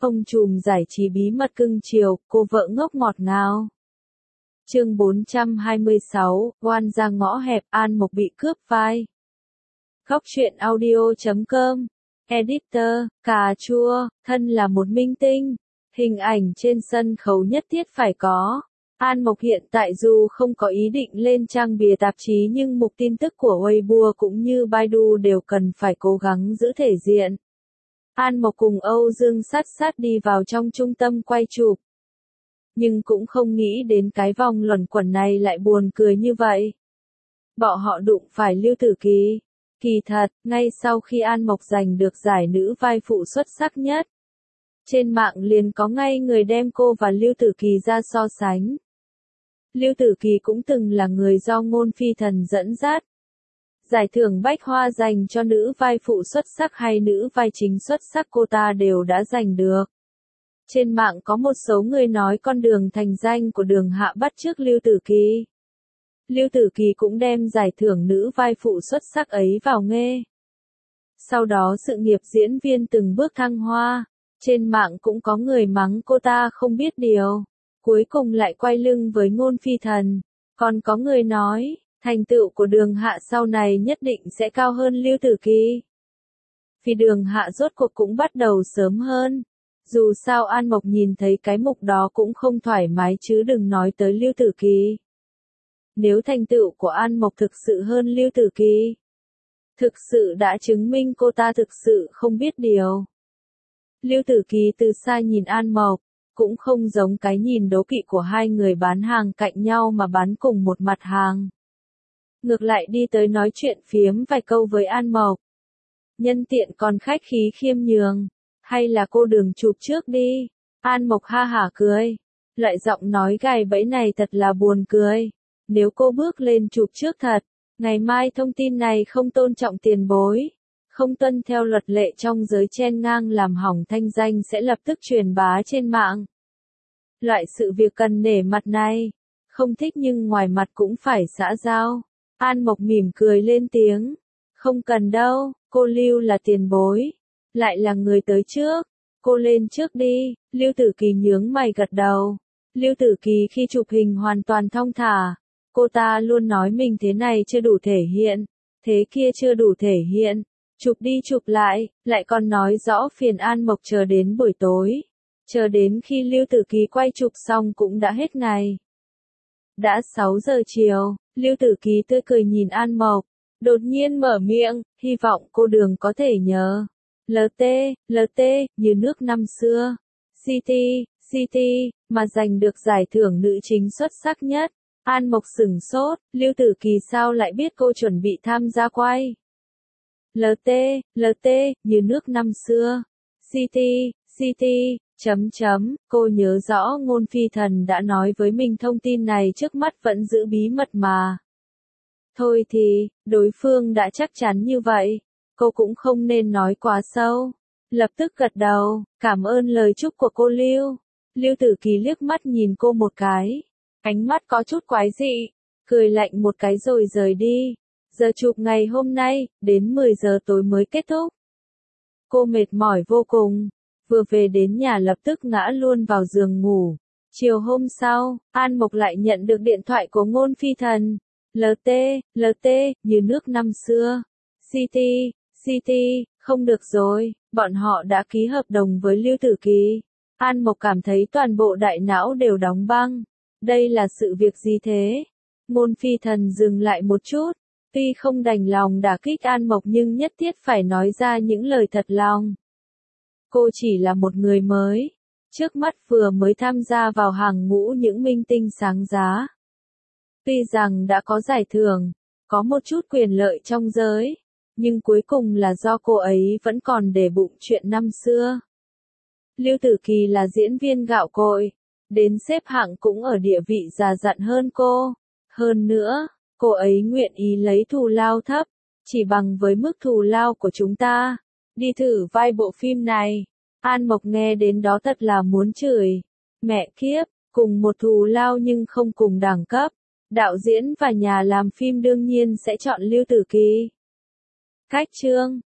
Ông trùm giải trí bí mật cưng chiều, cô vợ ngốc ngọt ngào. Chương 426, oan ra ngõ hẹp, An Mộc bị cướp vai. Góc truyện audio.com. Editor, cà chua, thân là một minh tinh. Hình ảnh trên sân khấu nhất thiết phải có. An Mộc hiện tại dù không có ý định lên trang bìa tạp chí nhưng mục tin tức của Weibo cũng như Baidu đều cần phải cố gắng giữ thể diện. An Mộc cùng Âu Dương sát sát đi vào trong trung tâm quay chụp. Nhưng cũng không nghĩ đến cái vòng luẩn quẩn này lại buồn cười như vậy. Bọn họ đụng phải Lưu Tử Kỳ. Kỳ thật, ngay sau khi An Mộc giành được giải nữ vai phụ xuất sắc nhất, trên mạng liền có ngay người đem cô và Lưu Tử Kỳ ra so sánh. Lưu Tử Kỳ cũng từng là người do Ngôn Phi Thần dẫn dắt. Giải thưởng Bách Hoa dành cho nữ vai phụ xuất sắc hay nữ vai chính xuất sắc cô ta đều đã giành được. Trên mạng có một số người nói con đường thành danh của Đường Hạ bắt chước Lưu Tử Kỳ. Lưu Tử Kỳ cũng đem giải thưởng nữ vai phụ xuất sắc ấy vào nghê. Sau đó sự nghiệp diễn viên từng bước thăng hoa. Trên mạng cũng có người mắng cô ta không biết điều. Cuối cùng lại quay lưng với Ngôn Phi Thần. Còn có người nói, thành tựu của Đường Hạ sau này nhất định sẽ cao hơn Lưu Tử Kỳ. Vì Đường Hạ rốt cuộc cũng bắt đầu sớm hơn. Dù sao An Mộc nhìn thấy cái mục đó cũng không thoải mái chứ đừng nói tới Lưu Tử Kỳ. Nếu thành tựu của An Mộc thực sự hơn Lưu Tử Kỳ, thực sự đã chứng minh cô ta thực sự không biết điều. Lưu Tử Kỳ từ xa nhìn An Mộc, cũng không giống cái nhìn đố kỵ của hai người bán hàng cạnh nhau mà bán cùng một mặt hàng. Ngược lại đi tới nói chuyện phiếm vài câu với An Mộc. Nhân tiện còn khách khí khiêm nhường, hay là cô Đường chụp trước đi. An Mộc ha hả cười. Loại giọng nói gài bẫy này thật là buồn cười. Nếu cô bước lên chụp trước thật, ngày mai thông tin này không tôn trọng tiền bối, không tuân theo luật lệ trong giới chen ngang làm hỏng thanh danh sẽ lập tức truyền bá trên mạng. Loại sự việc cần nể mặt này, không thích nhưng ngoài mặt cũng phải xã giao. An Mộc mỉm cười lên tiếng. Không cần đâu, cô Lưu là tiền bối, lại là người tới trước. Cô lên trước đi. Lưu Tử Kỳ nhướng mày gật đầu. Lưu Tử Kỳ khi chụp hình hoàn toàn thong thả. Cô ta luôn nói mình thế này chưa đủ thể hiện, thế kia chưa đủ thể hiện. Chụp đi chụp lại còn nói rõ phiền An Mộc chờ đến buổi tối. Chờ đến khi Lưu Tử Kỳ quay chụp xong cũng đã hết ngày. Đã 6 giờ chiều, Lưu Tử Kỳ tươi cười nhìn An Mộc, đột nhiên mở miệng, hy vọng cô Đường có thể nhớ. LT, như nước năm xưa. CT, mà giành được giải thưởng nữ chính xuất sắc nhất. An Mộc sửng sốt, Lưu Tử Kỳ sao lại biết cô chuẩn bị tham gia quay? LT, như nước năm xưa. CT, cô nhớ rõ Ngôn Phi Thần đã nói với mình thông tin này trước mắt vẫn giữ bí mật mà. Thôi thì, đối phương đã chắc chắn như vậy, cô cũng không nên nói quá sâu. Lập tức gật đầu, cảm ơn lời chúc của cô Lưu. Lưu Tử Kỳ liếc mắt nhìn cô một cái. Ánh mắt có chút quái dị, cười lạnh một cái rồi rời đi. Giờ chụp ngày hôm nay, đến 10 giờ tối mới kết thúc. Cô mệt mỏi vô cùng, vừa về đến nhà lập tức ngã luôn vào giường ngủ. Chiều hôm sau, An Mộc lại nhận được điện thoại của Ngôn Phi Thần. LT, như nước năm xưa. CT, không được rồi, bọn họ đã ký hợp đồng với Lưu Tử Kỳ. An Mộc cảm thấy toàn bộ đại não đều đóng băng. Đây là sự việc gì thế? Ngôn Phi Thần dừng lại một chút, tuy không đành lòng đả kích An Mộc nhưng nhất thiết phải nói ra những lời thật lòng. Cô chỉ là một người mới, trước mắt vừa mới tham gia vào hàng ngũ những minh tinh sáng giá. Tuy rằng đã có giải thưởng, có một chút quyền lợi trong giới, nhưng cuối cùng là do cô ấy vẫn còn để bụng chuyện năm xưa. Lưu Tử Kỳ là diễn viên gạo cội, đến xếp hạng cũng ở địa vị già dặn hơn cô. Hơn nữa, cô ấy nguyện ý lấy thù lao thấp, chỉ bằng với mức thù lao của chúng ta, đi thử vai bộ phim này. An Mộc nghe đến đó thật là muốn chửi. Mẹ kiếp, cùng một thù lao nhưng không cùng đẳng cấp. Đạo diễn và nhà làm phim đương nhiên sẽ chọn Lưu Tử Kỳ. Cách chương